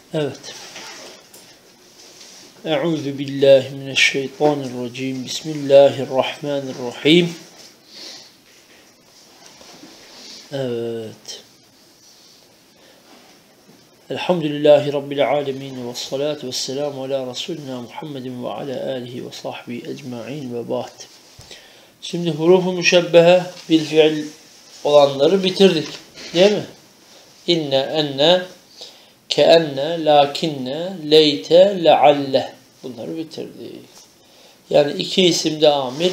Evet. Euzu billahi mineşşeytanirracim. Bismillahirrahmanirrahim. Evet. Elhamdülillahi Rabbil alemin ve salatu ve selamu ala Resulina Muhammedin ve ala alihi ve sahbihi ecma'in ve ba'd. Şimdi hurufu müşebbehe bil fiil olanları bitirdik. Değil mi? İnne, enne, keenne, lakinne, leyte, lealle. Bunları bitirdik. Yani iki isimde amil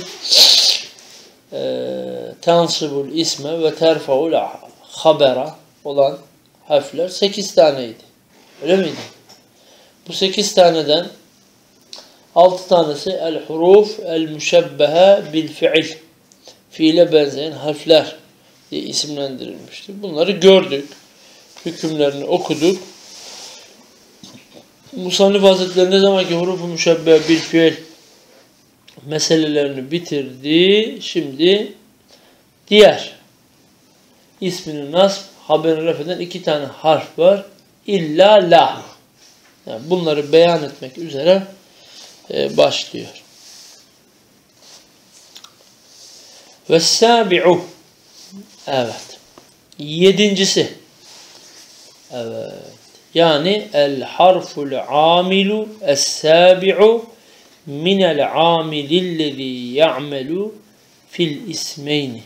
tansibul isme ve terfaul habera olan harfler 8 taneydi. Öyle miydi? Bu 8 taneden 6 tanesi el-huruf el-müşebbehe bil-fiil. Fiile benzeyen harfler diye isimlendirilmiştir. Bunları gördük. Hükümlerini okuduk. Musannif Hazretleri ne zamanki huruf-u müşebbehe bil-fiil meselelerini bitirdi. Şimdi diğer ismini nasb, haberini ref eden 2 tane harf var. İlla la. Yani bunları beyan etmek üzere başlıyor. Vessabi'u. Evet. 7.'si. Evet. Yani el harful amilu es-sabi'u minel amilillezî ya'melu fil ismeyni.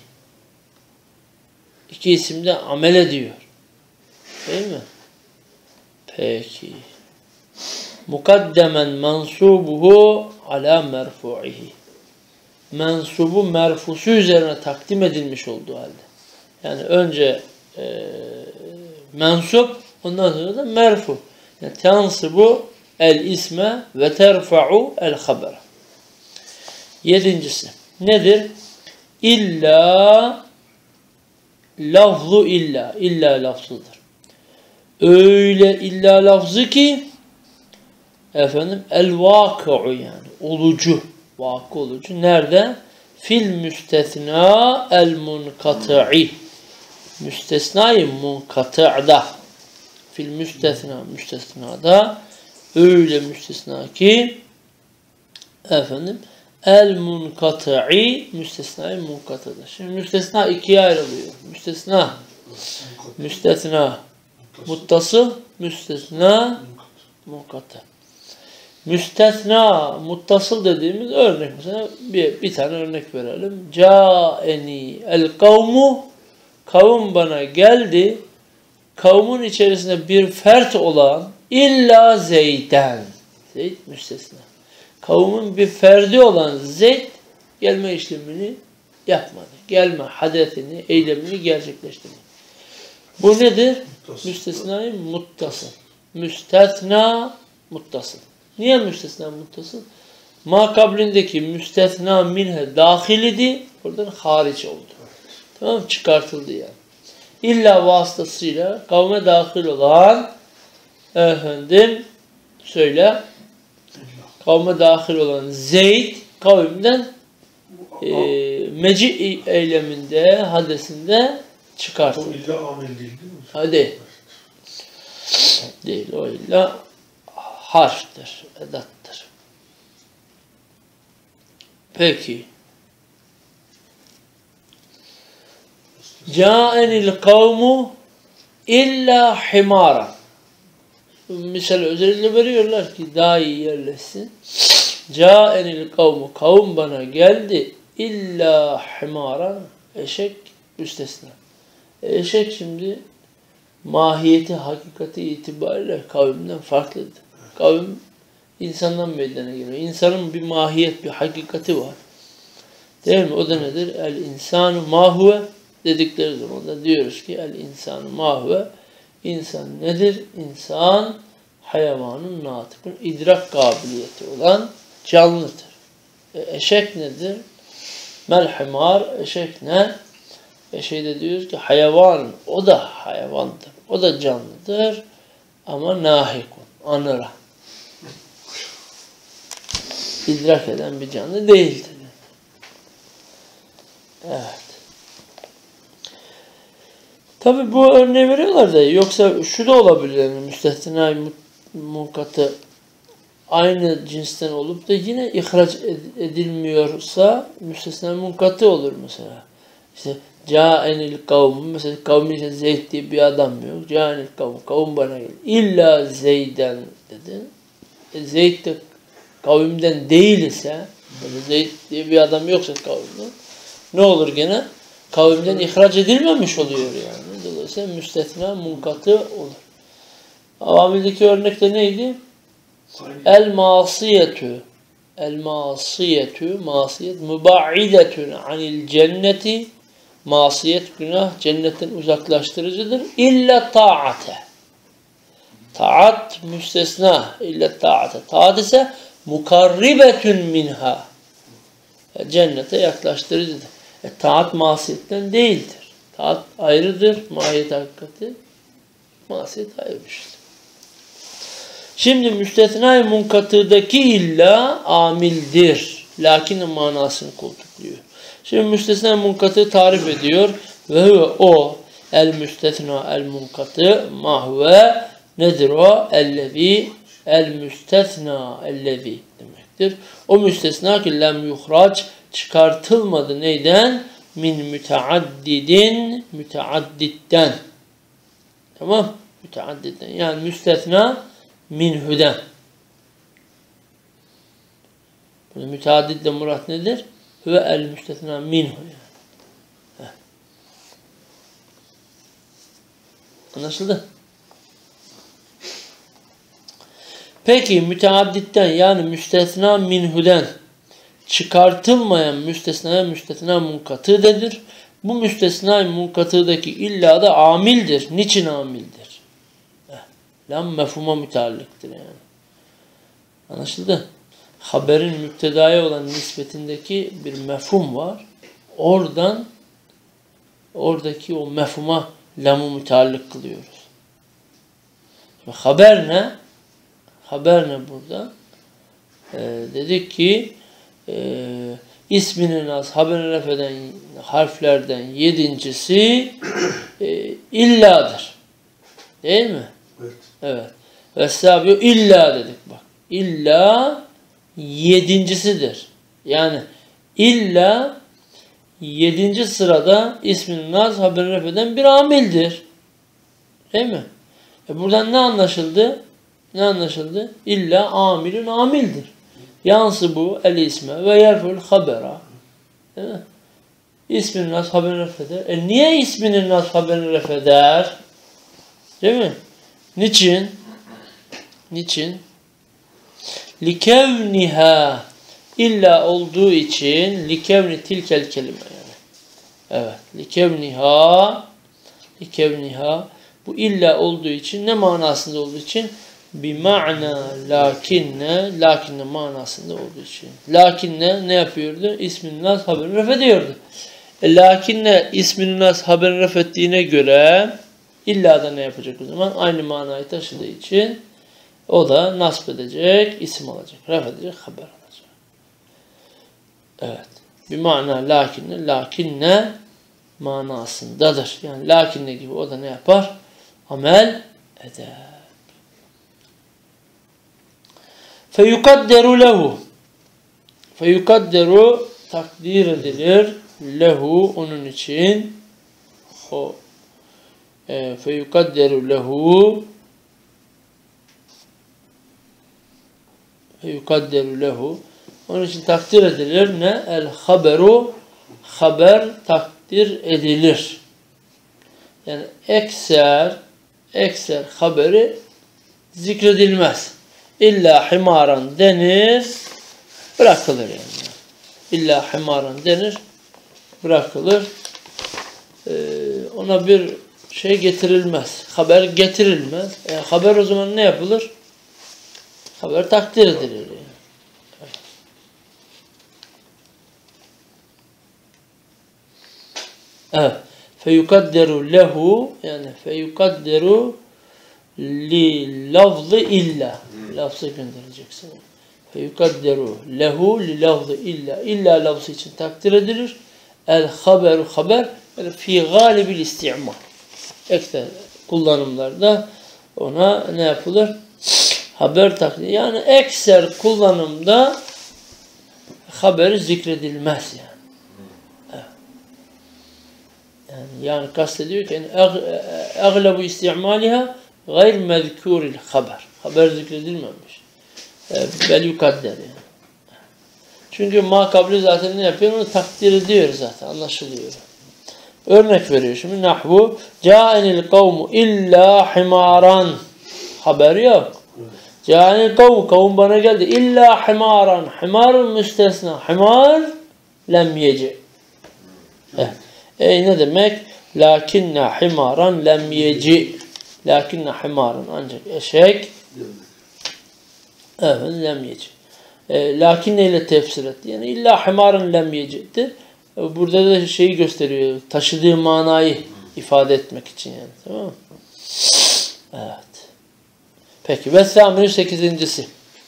İki isimde amel ediyor. Değil mi? Peki. Mukaddemen mensubuhu ala merfu'ihi. Mensubu merfusu üzerine takdim edilmiş olduğu halde. Yani önce mensup, ondan sonra da merfu. Yani tensibu el isme ve terfa'u el habere. 7.'si nedir? İlla lafzu illa. İlla lafzıdır. Öyle illa lafzı ki el vakı'u yani olucu. Vakı olucu. Nerede? Fil müstesna el munkat'i. Müstesnayı munkat'da. Fil müstesnada öyle müstesna ki el munkat'i müstesnayı munkat'da. Şimdi müstesna ikiye ayrılıyor. Müstesna muttasıl, müstesna munkat'a. Müstesna muttasıl dediğimiz örnek, mesela bir tane örnek verelim. Câeni el kavmu, kavim bana geldi. Kavmin içerisinde bir fert olan illa Zeyd'den. Zeyd müstesna. Kavmin bir ferdi olan Zeyd gelme işlemini yapmadı. Gelme hadesini, eylemini gerçekleştirmedi. Bu nedir? Müstesna-i muttasıl. Müstesna muttasıl. Niye müstesna muttasıl? Ma kablindeki müstesna minhe dahilidi, oradan hariç oldu. Tamam mı? Çıkartıldı yani. İlla vasıtasıyla kavme dahil olan kavme dahil olan Zeyd kavimden meci eyleminde, hadesinde çıkartıldı. O illa amel değil mi? Hadi. Değil, o illa harftir, edattır. Peki. Câenil kavmu illa himara. Misal özellikle veriyorlar ki daha iyi yerleşsin. Câenil kavmu, kavim bana geldi illa himara, eşek müstesna. Eşek şimdi mahiyeti, hakikati itibariyle kavimden farklıdır. Kavim insandan meydana geliyor. İnsanın bir mahiyet, bir hakikati var. Değil mi? O da nedir? El insanu mahuve dedikleri zaman da diyoruz ki el insanu mahuve. İnsan nedir? İnsan hayvanın natıkın idrak kabiliyeti olan canlıdır. Eşek nedir? Melhimar, eşek ne? Eşeğde diyoruz ki hayvan, o da hayvandır. O da canlıdır. Ama nahikun, anıra. İdrak eden bir canlı değildir. Evet. Tabi bu örneği veriyorlar da, yoksa şu da olabilir. Yani müstesna munkatı aynı cinsten olup da yine ihraç edilmiyorsa müstesna munkatı olur mesela. İşte Câenil kavm, mesela kavmin içinde Zeyd diye bir adam yok. Câenil kavm, kavim bana geldi. İlla Zeyd'den dedi. Zeyd de kavimden değil ise, yani Zeyd diye bir adam yoksa kavimden, ne olur gene? Kavimden ihraç edilmemiş oluyor yani. Dolayısıyla müstesna munkatı olur. Avamildeki örnekte neydi? El-masiyetü. El-masiyetü, masiyet, müba'idetün anil cenneti. Masiyet, günah, cennetten uzaklaştırıcıdır. İlla ta'ate. Taat müstesna. İlla ta'ate. Taat ise mukarribetün minha. Cennete yaklaştırıcıdır. Taat masiyetten değildir. Taat ayrıdır. Mahiyet hakikati. Masiyet ayrıdır. Şimdi müstesna-i munkatıdaki illa amildir. Lakin manasını koltukluyor. Şimdi müstesna munkatı tarif ediyor. Ve o el müstesna el munkatı mahve nedir o? Ellezî el müstesna ellezî demektir. O müstesna ki lem yuhraç çıkartılmadı neyden? Min müteaddidin müteadditten. Tamam? Müteadditten. Yani müstesna minhüden. Burada müteaddidle murat nedir? Ve el müstesna minhu yani. Anlaşıldı? Peki müteadditten yani müstesna minhu'den çıkartılmayan müstesnaya müstesna munkatıdedir. Bu müstesna munkatıdaki illa da amildir. Niçin amildir? Lam mefhuma müteallıktır yani. Anlaşıldı? Haberin müptedaya olan nispetindeki bir mefhum var. Oradaki o mefhuma lamı müteallık kılıyoruz. Haber ne? Haber ne burada? Dedik ki isminin az haberini ref eden harflerden yedincisi illadır. Değil mi? Evet. Evet. Ve sabiyo illa dedik bak. İlla yedincisidir. Yani illa 7. sırada isminin naz haberini ref eden bir amildir. Değil mi? Buradan ne anlaşıldı? Ne anlaşıldı? İlla amilün amildir. Yansı bu el isme ve yerfül habera. Değil mi? İsminin naz haberini ref eder. Niye isminin naz haberini ref eder? Değil mi? Niçin? Niçin? Likevniha illa olduğu için likevni tilkel kelime yani. Evet. Likevniha bu illa olduğu için ne manasında olduğu için? Bi ma'na lakinne manasında olduğu için. Lakinne ne yapıyordu? İsminin nas haberini ref ediyordu. Lakinne isminin nas haberini ref ettiğine göre illa da ne yapacak o zaman? Aynı manayı taşıdığı için o da nasb edecek, isim olacak, ref edecek, haber olacak. Evet. Bir mana lakinne manasındadır. Yani lakinne gibi o da ne yapar? Amel eder. Feyukadderu takdir edilir lehu onun için o feyukadderu lehu onun için takdir edilir ne? El haberu haber takdir edilir. Yani ekser haberi zikredilmez. İlla himaran denir, bırakılır yani. İlla himaran denir, bırakılır. Ona bir şey getirilmez. Haber getirilmez. Haber o zaman ne yapılır? Haber takdir edilir yani. Evet. Feyukadderu lehu yani feyukadderu li lafzı illa. Lafzı göndereceksin. Feyukadderu lehu li lafzı illa. İlla lafzı için takdir edilir. El haberu haber fi galibil isti'mal. Ekser kullanımlarda ona ne yapılır? Haber taklidi. Yani ekser kullanımda haberi zikredilmez yani. Yani kastediyor ki اَغْلَبُ istimaliha gayr mezkuril haber. Haber zikredilmemiş. Bel yukadder yani. Çünkü makabli zaten ne yapıyor? Onu takdir ediyor zaten. Anlaşılıyor. Örnek veriyor şimdi. Nahvu Câenil kavmu illa himaran. Haber yok. Câenil kavmu. Kavum bana geldi. İlla himaran. Himar müstesna. Himar lem yeci. Ne demek? Lakinne himaran lem yeci. Lakinne himaran. Ancak eşek lem yeci. Lakin neyle tefsir etti? Yani illa himarın lem yeci'ti. Burada da şeyi gösteriyor. Taşıdığı manayı ifade etmek için yani. Tamam mı? Evet. Peki. Ve sâmini 8.'si.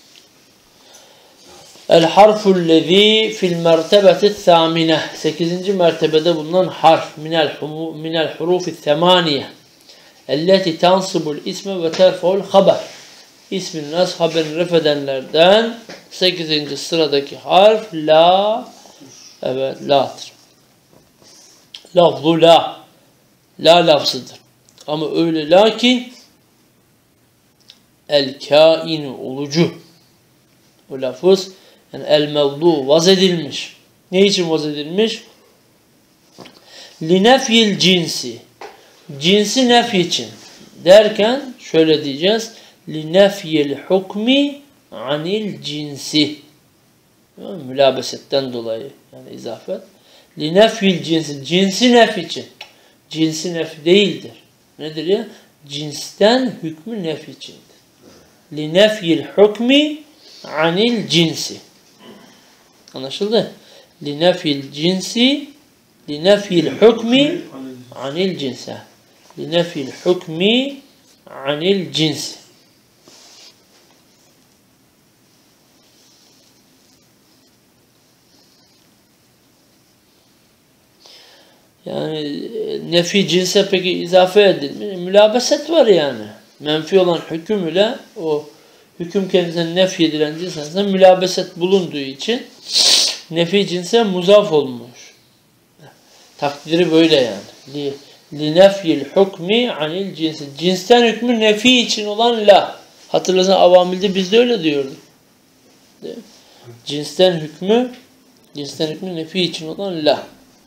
El harfullezî fil mertebeti thâmine. 8. mertebede bulunan harf. Minel hurufi themaniye. Elleti tansibul isme ve terfa'ul haber. İsmin nas haberini refedenlerden 8. sıradaki harf la. Evet, la'dır. Lafzu la. La lafzıdır. Ama öyle la ki el kainu olucu. O lafız yani el mevdu vaz edilmiş. Ne için vaz edilmiş? Linefyil cinsi. Cinsi nef için. Derken şöyle diyeceğiz. Linefyil hukmi anil cinsi. Mülabesetten dolayı yani izafet. Linefyil cinsi. Cinsi nef için. Cinsi nef değildir. Nedir ya? Cinsten hükmü nef içindir. Linefyil hukmi anil cinsi. Anlaşıldı? Linefyil cinsi linefyil hukmi anil cinsi. Linefyil hukmi anil cinsi. Yani nefi cinse peki izafe edilmiş. Mülabeset var yani. Menfi olan hüküm ile o hüküm kendisine nefi edilen cins arasında mülabeset bulunduğu için nefi cinse muzaf olmuş. Takdiri böyle yani. Linefyil hukmi anil cinsi. Cinsten hükmü nefi için olan la. Hatırlarsan avamilde biz de öyle diyorduk. Cinsten hükmü nefi için olan la.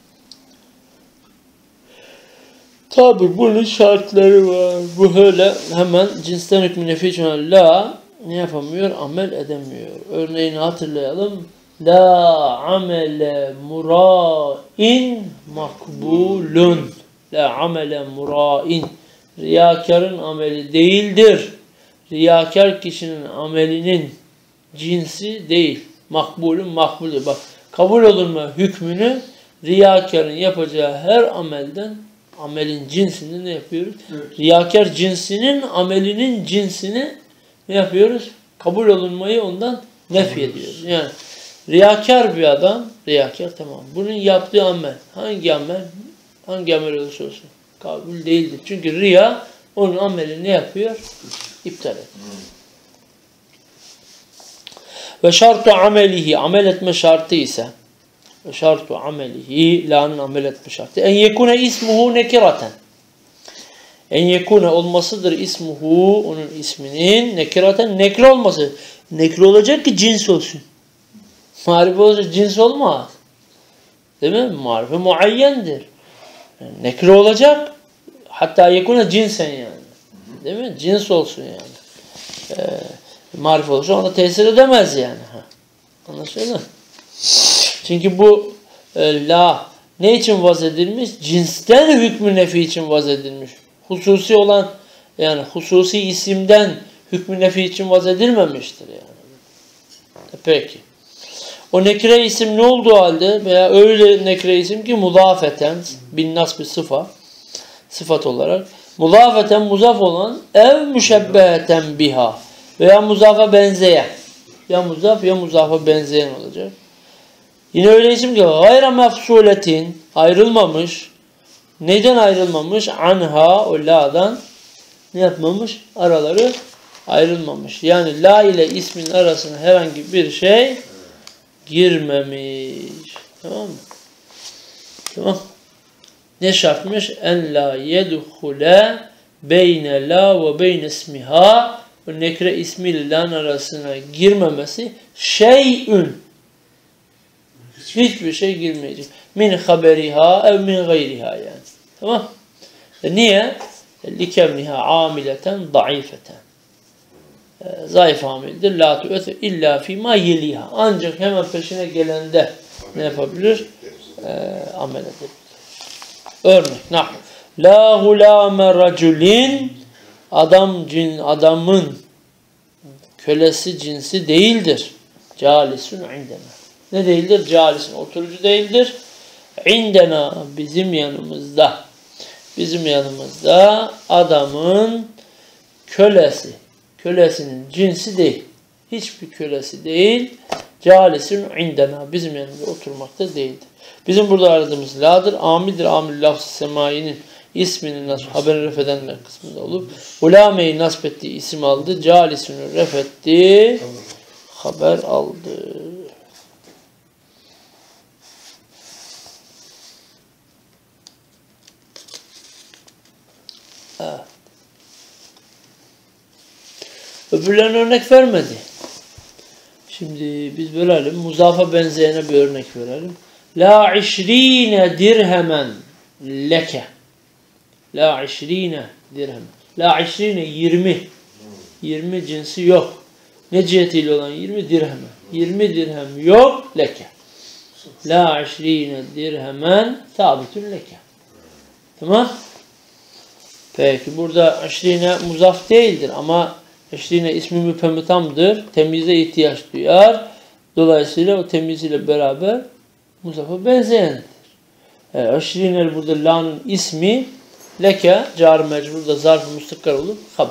Tabi bunun şartları var. Bu öyle hemen cinsten hükmü nefi için olan la ne yapamıyor? Amel edemiyor. Örneğini hatırlayalım. La amele mura'in makbulun. La amele mura'in. Riyakarın ameli değildir. Riyakar kişinin amelinin cinsi değil. Makbulun makbuldür. Bak kabul olunma hükmünü riyakarın yapacağı her amelin cinsini ne yapıyoruz? Evet. Riyakar cinsinin amelinin cinsini ne yapıyoruz? Kabul olunmayı ondan nef ediyoruz. Yani riyakar bir adam, riyakar tamam. Bunun yaptığı amel, hangi amel olursa olsun kabul değildir. Çünkü riya onun amelini ne yapıyor? İptal ediyor. Ve şartu amelihi, amel etme şartı ise ve şartu amelihi, la'nın amel etme şartı. En yekune ismuhu nekiraten. En yekune olmasıdır ismuhu, onun isminin nekiraten, nekre olması. Nekre olacak ki cins olsun. Marife olacak cins olmaz. Değil mi? Marife muayyendir. Yani nekre olacak. Hatta yekune cinsen yani. Değil mi? Cins olsun yani. Marife olursa ona tesir edemez yani. Anlaşıldı mı? Çünkü bu la ne için vaz edilmiş? Cinsten hükmü nefi için vaz edilmiş. Hususi olan yani hususi isimden hükmü nefi için vaz edilmemiştir yani. Peki. O nekre isim ne olduğu halde veya öyle nekre isim ki muzafeten bin nasb sıfat olarak muzafeten muzaf olan ev müşebbeheten biha veya muzafa benzeyen ya muzaf ya muzafa benzeyen olacak. Yine öyle isim ki gayra mefsuletin ayrılmamış. Neden ayrılmamış? Anha o la'dan ne yapmamış? Araları ayrılmamış. Yani la ile ismin arasına herhangi bir şey girmemiş. Tamam mı? Tamam. Ne şartmış? En la yedhule beyne la ve beyne ismiha, o nekre ismiyle lan arasına girmemesi şeyün, hiçbir şey girmeyecek. Min haberiha ev min gayriha yani. Tamam. Niye? Likevniha amileten zayıfeten. Zayıf amildir. La tu'ethu illa fîmâ yeliha. Ancak hemen peşine gelende ne yapabilir? Amel edebilir. Örnek. Nah. La gulâme raculin, adamın kölesi cinsi değildir. Calisun indena. Ne değildir? Calisun, oturucu değildir. İndena, bizim yanımızda. Bizim yanımızda adamın kölesinin cinsi değil. Hiçbir kölesi değil. Calisun indena, bizim yanımızda oturmakta değildir. Bizim burada aradığımız la'dır. Amildir. Amil lafz-ı semainin ismini nasip, haber refedenler kısmında olup ulameyi nasip ettiği isim aldı. Calisünü refetti. Haber aldı. Evet. Öbürlerine örnek vermedi. Şimdi biz verelim. Muzafa benzeyene bir örnek verelim. La işrine dirhemen leke. La işrine dirhem. La işrine 20. 20 cinsi yok. Ne cihetiyle olan 20 dirhem. 20 dirhem yok leke. La işrine dirhemen sabitun leke. Tamam. Peki burada işrine muzaf değildir ama işrine ismi müpemitamdır. Temize ihtiyaç duyar. Dolayısıyla o temiziyle beraber muzafa benzeyendir. Işrine burada la'nın ismi leke, car mecburda zarf-ı müstakkar olup haber.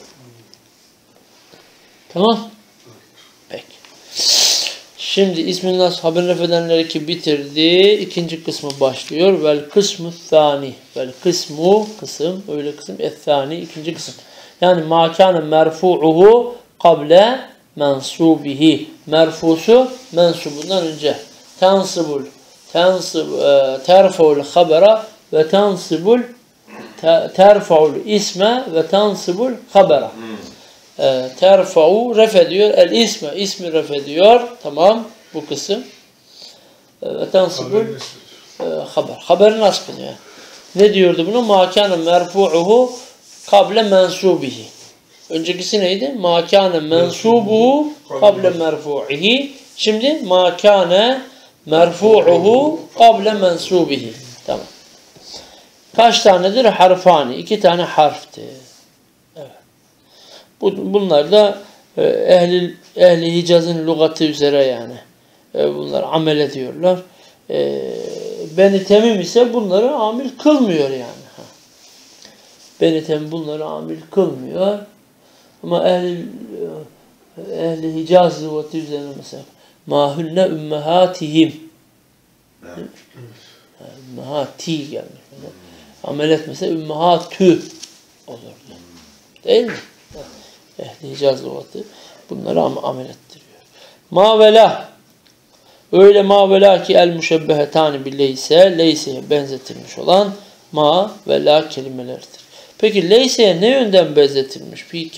Tamam. Peki. Şimdi ismin nas haber refedenleri ki bitirdi. İkinci kısmı başlıyor. Vel kısmü thani. Vel kısmu kısım. Öyle kısım. Ethani. İkinci kısım. Yani makâne merfu'uhu kable mensubihi. Merfusu mensubundan önce. Terfa'ul habera ve tansibul terfa'ul isme ve tansibul habera. Terfa'u ref ediyor. El isme. İsmi ref ediyor. Tamam. Bu kısım. Ve tansibul haber. Haberi nasip ediyor. Ne diyordu bunu? Makâne merfu'uhu kable mensubihi. Öncekisi neydi? Makâne mensubuhu kable merfu'ihi. Şimdi makâne merfu'uhu kable mensubihi. Tamam. Kaç tanedir? Harfani. 2 tane harftir. Evet. Bunlar da ehli Hicaz'ın lügatı üzere yani. Bunlar amel ediyorlar. Beni Temim ise bunları amil kılmıyor yani. Beni Temim bunları amil kılmıyor. Ama ehli Hicaz lügatı üzerine mesela mahünne ümmehatihim. Ümmehati gelmiş. Amel etmese ümmehatü olurdu. Değil mi? Ehli Hicaz lügatı bunları amel ettiriyor. Ma ve la. Öyle ma ve la ki el müşebbehetani bi leyseye benzetilmiş olan ma ve la kelimelerdir. Peki leyseye ne yönden benzetilmiş? Fi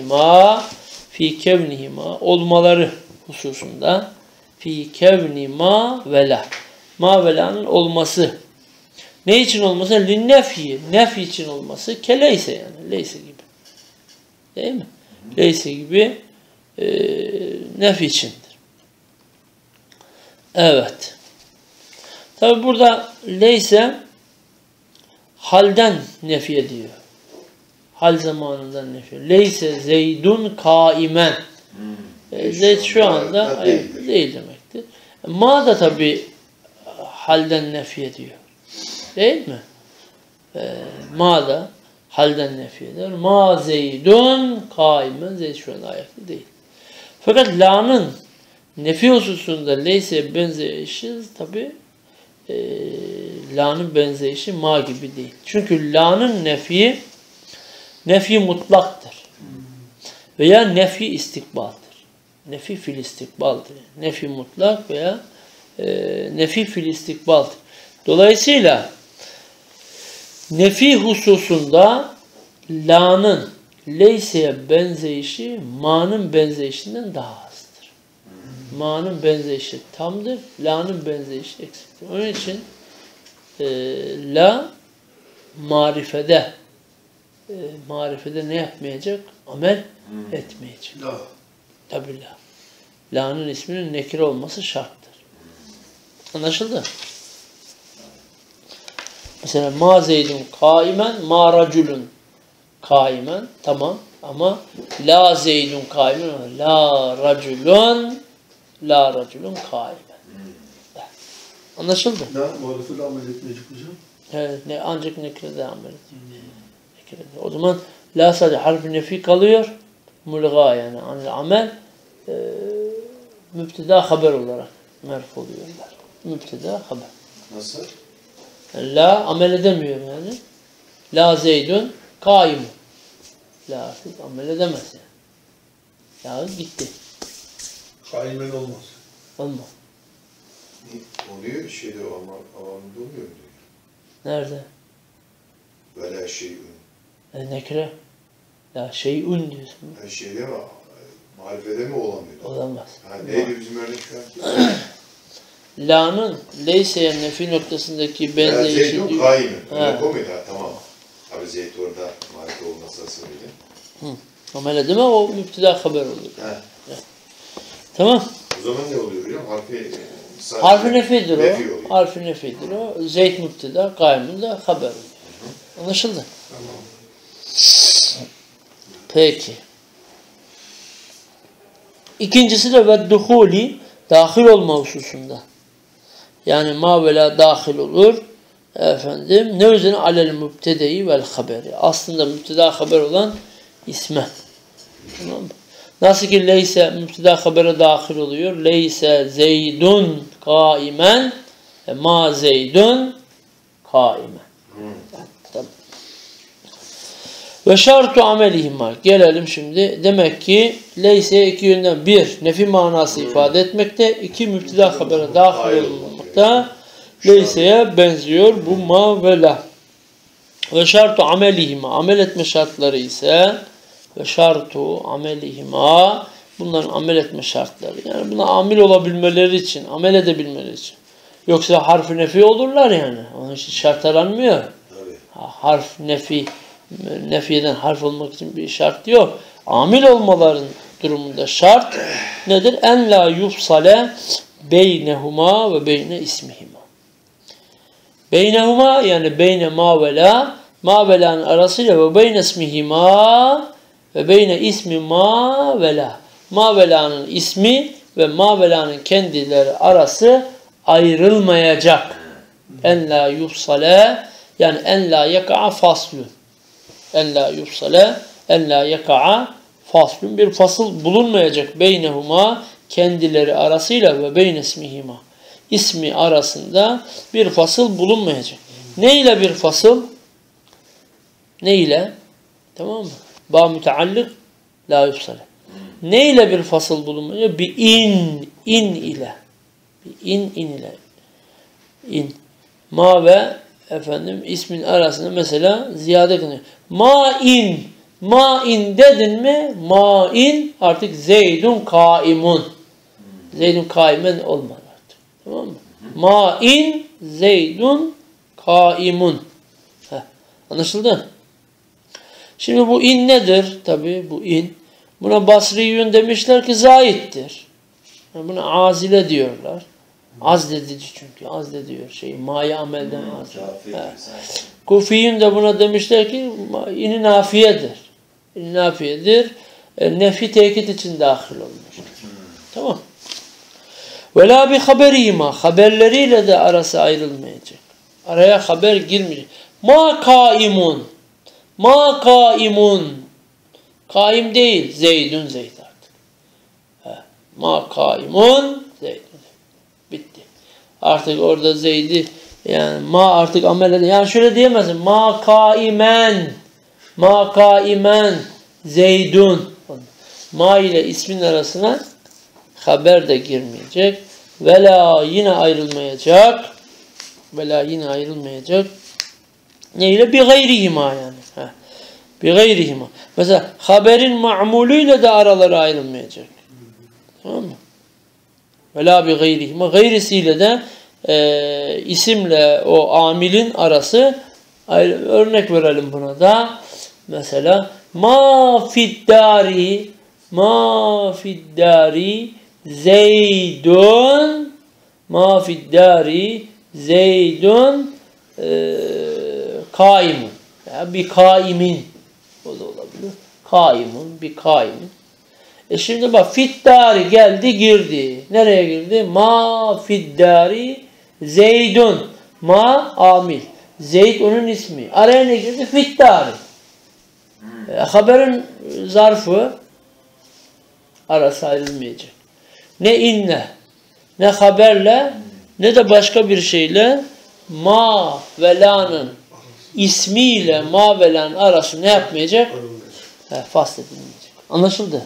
kevnihima olmaları hususunda fi kevni ma ve la. Ma ve la'nın olması. Ne için olması? Linnefyi. Nefi için olması. Keleyse yani. Leyse gibi. Değil mi? Leyse gibi nefi içindir. Evet. Tabi burada leyse halden nefi ediyor. Hal zamanından nefi ediyor. Leyse zeydun kaimen. Zeyd şu anda değil demektir. Ma da tabi halden nefi ediyor. Değil mi? Ma da halden nefi eder. Ma zeydun kaimen. Zeyd şu anda ayakta değil. Fakat la'nın nefi hususunda leyse benzeyişi tabi la'nın benzeyişi ma gibi değil. Çünkü la'nın nefi mutlaktır. Veya nefi istikbaldır. Nefi fil istikbaldır. Nefi mutlak veya nefi fil istikbaldır. Dolayısıyla nefi hususunda la'nın leyseye benzeyişi ma'nın benzeyişinden daha azdır. Ma'nın benzeyişi tamdır, la'nın benzeyişi eksiktir. Onun için la marifede ne yapmayacak? Amel etmeyecek. Tabii la. La'nın isminin nekire olması şarttır. Anlaşıldı? Mesela ma zeydun kaimen, ma raculun kaimen. Tamam. Ama la zeydun kaimen, la raculun kaimen. Anlaşıldı? La marifeyle amel etmeyecek hocam. Evet, ancak nekirede amel ediyor. O zaman la sadece harf-i nefi kalıyor. Mulga yani amel müpteda haber olarak merfu oluyorlar. Müpteda haber. Nasıl? La amel edemiyor yani. La zeydun kaimun. La artık amel edemez yani. La gitti. Kaimen olmaz. Olmaz. Oluyor şeyde avamında oluyor diyor. Nerede? Ve la şey'ün. Nekre. La şey'ün diyorsun. Şeyde mi? Marifede mi olamıyor? Olamaz. Ha, neydi bizim örnek şu an? La'nın leyseye nefi noktasındaki benzeyişi Zeydun diyor. kaimin. Ha. Öyle o muydu? Ha, tamam. Abi Zeyd orada marife olması asılıydı. Amel edeme o müpteda haber oluyor. Ha. Tamam. O zaman ne oluyor hocam? Harf-i nefidir o. Nefi oluyor. Harf-i nefidir o. Zeyd müpteda, kaimun da haber oluyor. Anlaşıldı? Tamam. Peki. İkincisi de ve duhuli dahil olma hususunda. Yani ma ve la dahil olur. Efendim ne üzerine alel mübtedeyi vel haberi. Aslında mübteda haber olan isme. Tamam mı? Nasıl ki leyse mübteda habere dahil oluyor. Leyse zeydun kaimen ma zeydun kaimen. Tamam. Ve şartu amelihima. Gelelim şimdi. Demek ki leyse iki yönden. Bir, nefi manası ifade etmekte. İki, müpteda habere dahil olmakta. Leyseye benziyor bu ma ve la. Ve şartu amelihima. Amel etme şartları ise ve şartu amelihima. Bunların amel etme şartları. Yani buna amil olabilmeleri için, amel edebilmeleri için. Yoksa harf-i nefi olurlar yani. Onun için şart aranmıyor. Harf nefi, nefiyeden harf olmak için bir şart yok. Amil olmaların durumunda şart nedir? En la yufsale beynehuma ve beyne ismihima. Beynehuma yani beyne ma ve la, ma ve la'nın arasıyla ve beyne ismihima ve beyne ismi ma ve la. Ma ve la'nın ismi ve ma ve la'nın kendileri arası ayrılmayacak. En la yufsale yani en la yaka'a faslun. En la yufsale en la yaka'a faslun. Bir fasıl bulunmayacak beynehuma kendileri arasıyla ve beyne ismihima. İsmi arasında bir fasıl bulunmayacak. Ne ile bir fasıl? Ne ile? Tamam mı? Ba müteallik la yufsale. Ne ile bir fasıl bulunmayacak? Bir in ile. Bir in ile. İn. Ma ve efendim ismin arasında mesela ziyade kılınıyor. Ma in dedin mi? Ma in artık zeydun kaimun. Zeydun kaimen olmadı artık. Tamam mı? Ma in zeydun kaimun. Anlaşıldı? Şimdi bu in nedir? Tabi bu in. Buna Basriyun demişler ki zaittir. Yani buna azile diyorlar. Azledici çünkü. Azlediyor şeyi. Ma'yı amelden azlediyor. Kufiyun da buna demişler ki in nafiyedir. İn nafiyedir. Nefi tekit için dahil olmuştur. Tamam. Ve la bi haberihima. Haberleriyle de arası ayrılmayacak. Araya haber girmeyecek. Ma kaimun. Ma kaimun. Kaim değil. Zeydun Zeyd artık. Ma kaimun Zeydun. Bitti. Artık orada Zeyd'i yani ma artık amel edin. Yani şöyle diyemezsin. Ma kaimen. Ma kaimen Zeydun. ma ile ismin arasına haber de girmeyecek. Vela yine ayrılmayacak. Vela yine ayrılmayacak. Neyle? Bi gayrihima yani. Bi gayrihima. Mesela haberin ma'mulüyle de araları ayrılmayacak. Tamam mı? Vela bi gayrihima. Gayrisiyle de isimle o amilin arası ayrı. Örnek verelim buna da. Mesela ma fiddari Zeydun ma fiddari Zeydun kaimun. Yani bir kaimin. O da olabilir. Kaimun. Bir kaimin. Şimdi bak fiddari geldi girdi. Nereye girdi? Ma fiddari Zeydun. Ma amil. Zeyd onun ismi. Araya ne girdi? Fiddari. Haberin zarfı arası ayrılmayacak. Ne inle, ne haberle, ne de başka bir şeyle ma ve la'nın ismiyle ma ve la'nın arası ne yapmayacak? Fasledilmeyecek. Anlaşıldı?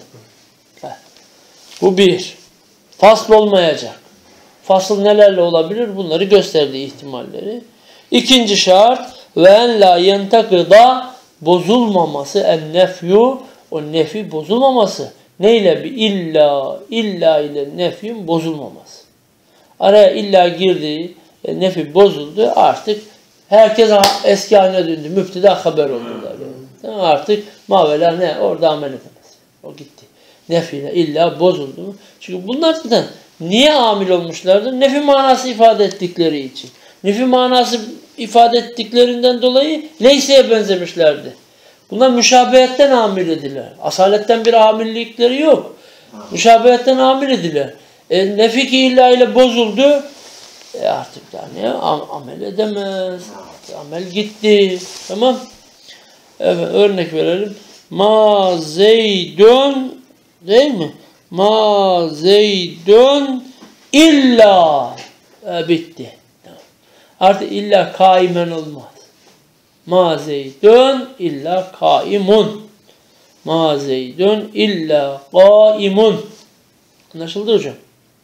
Bu bir. Fasl olmayacak. Fasıl nelerle olabilir? Bunları gösterdi ihtimalleri. İkinci şart ve en la yentakıda bozulmaması en nefyu o nefi bozulmaması. Neyle? Bir illa ile nefyin bozulmaması. Araya illa girdi, nefi bozuldu. Artık herkes eski haline döndü. Müftüde haber oldular. Yani. Artık mavela ne? Orada amel edemez. O gitti. Nefiyle illa bozuldu mu? Çünkü bunlar zaten niye amil olmuşlardır? Nefi manası ifade ettikleri için. Nefi manası ifade ettiklerinden dolayı leyseye benzemişlerdi. Bunlar müşabehetten amil ediler. Asaletten bir amillikleri yok. Müşabehetten amil ediler. Nefi ki illa ile bozuldu. Artık daha ne? Amel edemez. Amel gitti. Tamam. Evet, örnek verelim. Ma Zeydun değil mi? Ma Zeydun illa bitti. Artık illa kaimen olmaz. Ma Zeydun illa kaimun. Ma Zeydun illa kaimun. Anlaşıldı hocam?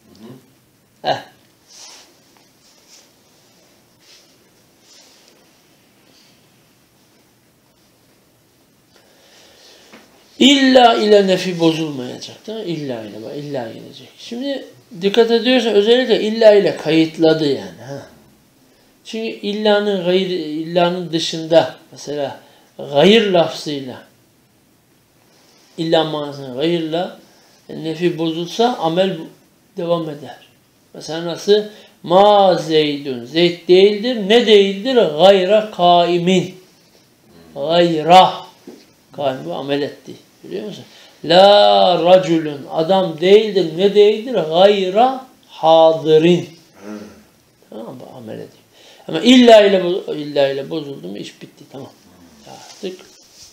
İlla ile nefi bozulmayacak. Değil mi? İlla ile. İlla gelecek. Şimdi dikkat ediyorsan özellikle illa ile kayıtladı yani. Çünkü illanın dışında mesela gayr lafzıyla illa manasına gayrla nefi bozulsa amel devam eder. Mesela nasıl? Ma Zeydun. Zeyd değildir. Ne değildir? Gayra kaimin. Gayra. Kaim bu amel etti. Biliyor musun? La raculun. Adam değildir. Ne değildir? Gayra hadirin. Tamam mı? Amel ediyor. Ama illa ile bozuldu mu iş bitti. Tamam. Artık.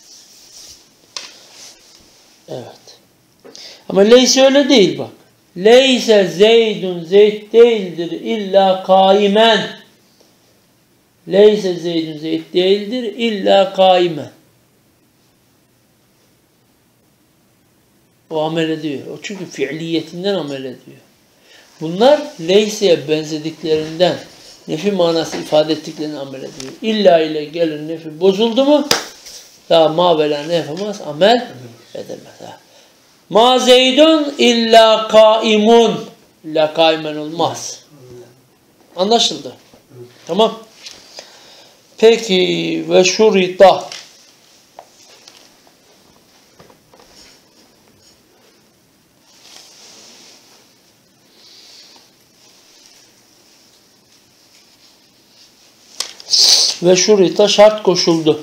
Evet. Ama leyse öyle değil bak. Leyse Zeydun. Zeyd değildir. İlla kaimen. Leyse Zeydun. Zeyd değildir. İlla kaimen. O amel ediyor. O çünkü fiiliyetinden amel ediyor. Bunlar leyse'ye benzediklerinden nefi manası ifade ettiklerini amel ediyor. İlla ile gelin nefi bozuldu mu daha mavela ne yapamaz? Amel edemez. Ma Zeydun illa kaimun. İlla kaimen olmaz. Anlaşıldı. Tamam. Peki ve şurita. Ve şurita şart koşuldu.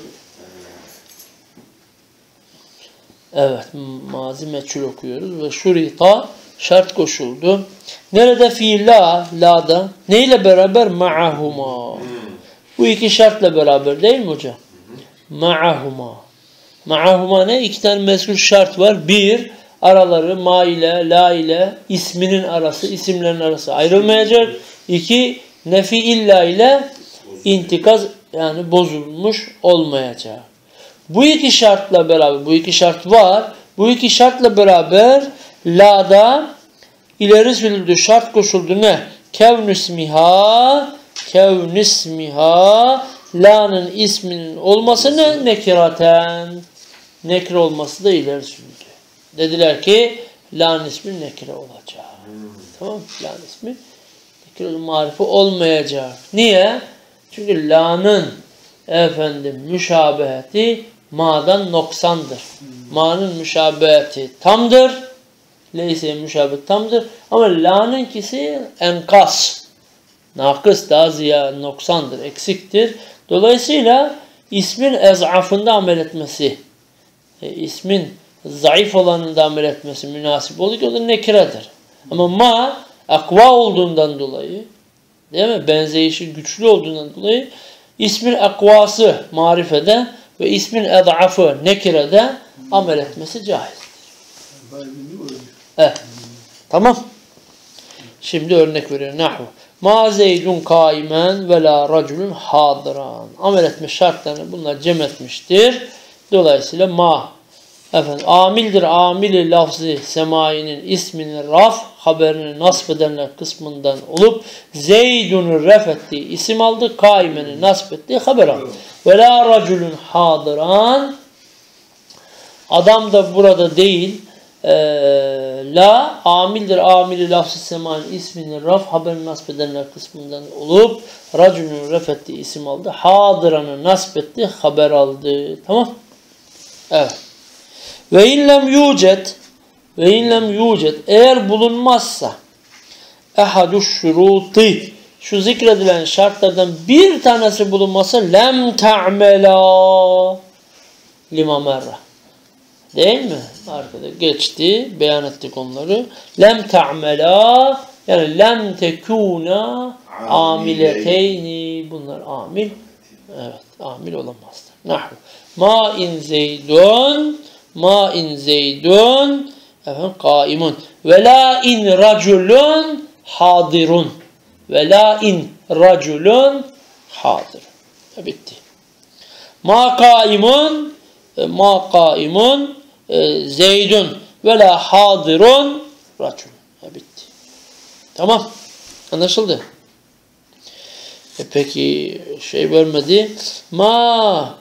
Evet, mazi meçhul okuyoruz. Ve şurita şart koşuldu. Nerede fiil la'da? Neyle beraber? Ma'ahuma. Bu iki şartla beraber değil mi hocam? Ma'ahuma. Ma'ahuma ne? İki tane mezkur şart var. Bir, araları ma ile, la ile isminin arası, isimlerin arası ayrılmayacak. İki, nefi illa ile intikaz yani bozulmuş olmayacak. Bu iki şartla beraber, bu iki şart var. Bu iki şartla beraber la'da ileri sürüldü, şart koşuldu ne? Kevnismiha, la'nın isminin olması ne? Nekiraten. Nekre olması da ileri sürüldü. Dediler ki la'nın ismi nekre olacak. Tamam, la'nın ismi nekre marife olmayacak. Niye? Çünkü la'nın müşabeheti ma'dan noksandır. Ma'nın müşabeheti tamdır. Leyse müşabet tamdır. Ama la'nınkisi enkas. Nakıs, daha ziyade noksandır, eksiktir. Dolayısıyla ismin ez'afında amel etmesi, ismin zayıf olanında amel etmesi münasip olur ki o da nekiredir. Ama ma akva olduğundan dolayı, değil mi? Benzeyişi güçlü olduğundan dolayı ismin akvası marifede ve ismin ez'afı nekirede amel etmesi caizdir. Evet. Tamam. Şimdi örnek veriyor. Nahvu. Ma zeydun kaimen ve la raculun hadiran. Amel etme şartlarını bunlar cem etmiştir. Dolayısıyla ma amildir. Amili lafzı semainin ismini raf haberini nasb edenler kısmından olup zeydun'u ref ettiği isim aldı. Kaimeni nasb ettiği haber aldı. Ve la raculun hadiran. Adam da burada değil. La amildir. Amili lafz-ı semanın ismini raf haberini nasb edenler kısmından olup racunun ref ettiği isim aldı. Hadiranı nasb etti. Haber aldı. Tamam. Evet. Ve inlem yucet eğer bulunmazsa ehaduş şuruti şu zikredilen şartlardan bir tanesi bulunmasa lem ta'mela lima merra. Değil mi? Arkada geçti. Beyan ettik onları. Lem ta'mela yani lem tekuna amileteyni. Bunlar amil. Evet. Amil olamazlar. Nahvu. Ma in zeydun kaimun. Ve la in raculun hadirun. Ve la in raculun hadirun. Bitti. Ma kaimun zeydun ve la hadirun racun. Bitti. Tamam. Anlaşıldı. Peki şey vermedi. Ma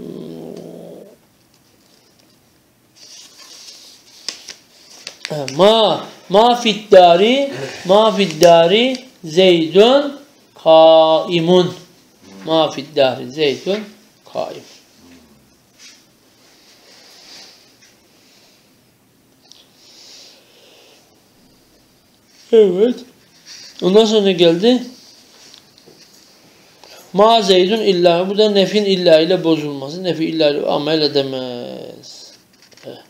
fiddari zeydun kaimun. Ma fiddari zeydun kaimun. Evet. Ondan sonra ne geldi? Ma zeydun illa. Bu da nefin illa ile bozulması. Nefi illa ile amel edemez. Evet.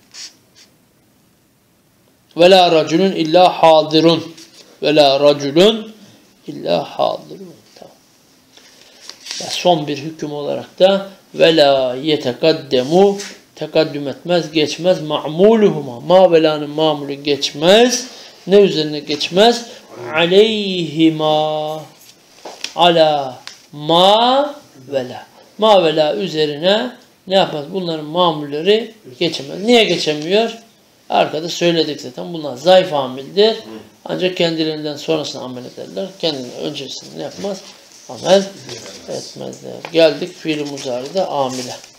Ve la raculun illa hadirun. Ve la raculun illa hadirun. Tamam. Son bir hüküm olarak da ve la yetekaddemu tekaddüm etmez, geçmez. Ma'muluhuma. Ma ve la'nın mamulü geçmez. Ne üzerine geçmez? Aleyhima. Ala ma ve la. Ma ve la üzerine ne yapmaz? Bunların mamulleri geçemez. Niye geçemiyor? Arkada söyledik zaten. Bunlar zayıf amildir. Ancak kendilerinden sonrasını amel ederler. Kendinden öncesini ne yapmaz? Amel etmezler. Geldik fiil-i muzari'de amile.